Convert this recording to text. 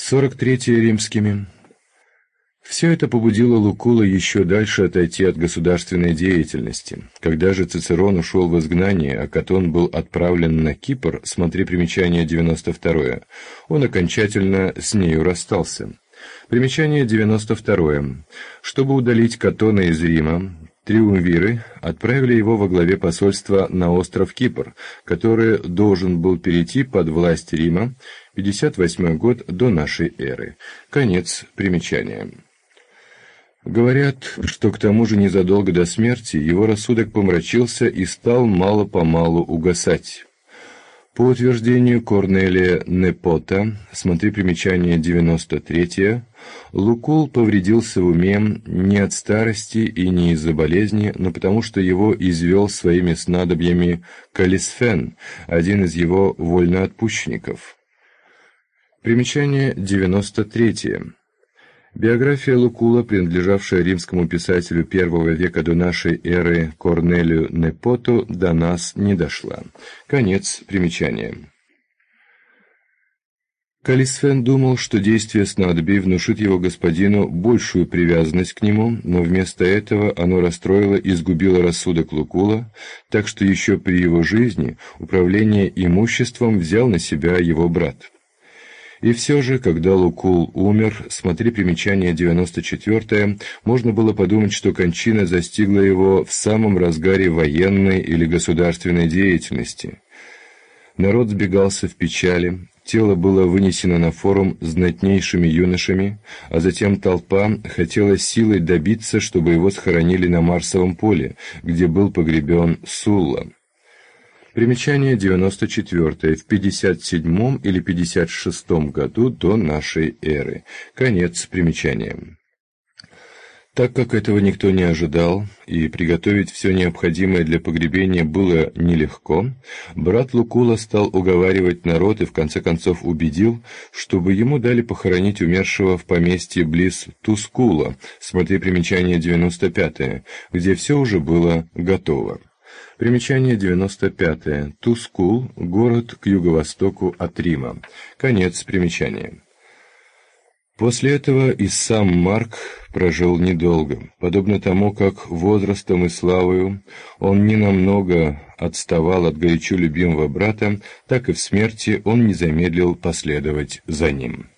43 римскими. Все это побудило Лукула еще дальше отойти от государственной деятельности. Когда же Цицерон ушел в изгнание, а Катон был отправлен на Кипр, смотри примечание 92, он окончательно с нею расстался. Примечание 92. Чтобы удалить Катона из Рима, триумвиры отправили его во главе посольства на остров Кипр, который должен был перейти под власть Рима, 58 год до нашей эры. Конец примечания. Говорят, что к тому же незадолго до смерти его рассудок помрачился и стал мало-помалу угасать. По утверждению Корнелия Непота, смотри примечание 93, Лукул повредился в уме не от старости и не из-за болезни, но потому что его извел своими снадобьями Калисфен, один из его вольноотпущенников. Примечание 93. Биография Лукула, принадлежавшая римскому писателю I века до нашей эры Корнелию Непоту, до нас не дошла. Конец примечания. Калисфен думал, что действие снадобий внушит его господину большую привязанность к нему, но вместо этого оно расстроило и сгубило рассудок Лукула, так что еще при его жизни управление имуществом взял на себя его брат. И все же, когда Лукул умер, смотри примечание 94, можно было подумать, что кончина застигла его в самом разгаре военной или государственной деятельности. Народ сбегался в печали, тело было вынесено на форум знатнейшими юношами, а затем толпа хотела силой добиться, чтобы его схоронили на Марсовом поле, где был погребен Сулла. Примечание 94. В 57 или 56 году до нашей эры. Конец примечания. Так как этого никто не ожидал, и приготовить все необходимое для погребения было нелегко, брат Лукула стал уговаривать народ и в конце концов убедил, чтобы ему дали похоронить умершего в поместье близ Тускула, смотри примечание 95, где все уже было готово. Примечание 95. Тускул – город к юго-востоку от Рима. Конец примечания. После этого и сам Марк прожил недолго. Подобно тому, как возрастом и славою он ненамного отставал от горячо любимого брата, так и в смерти он не замедлил последовать за ним.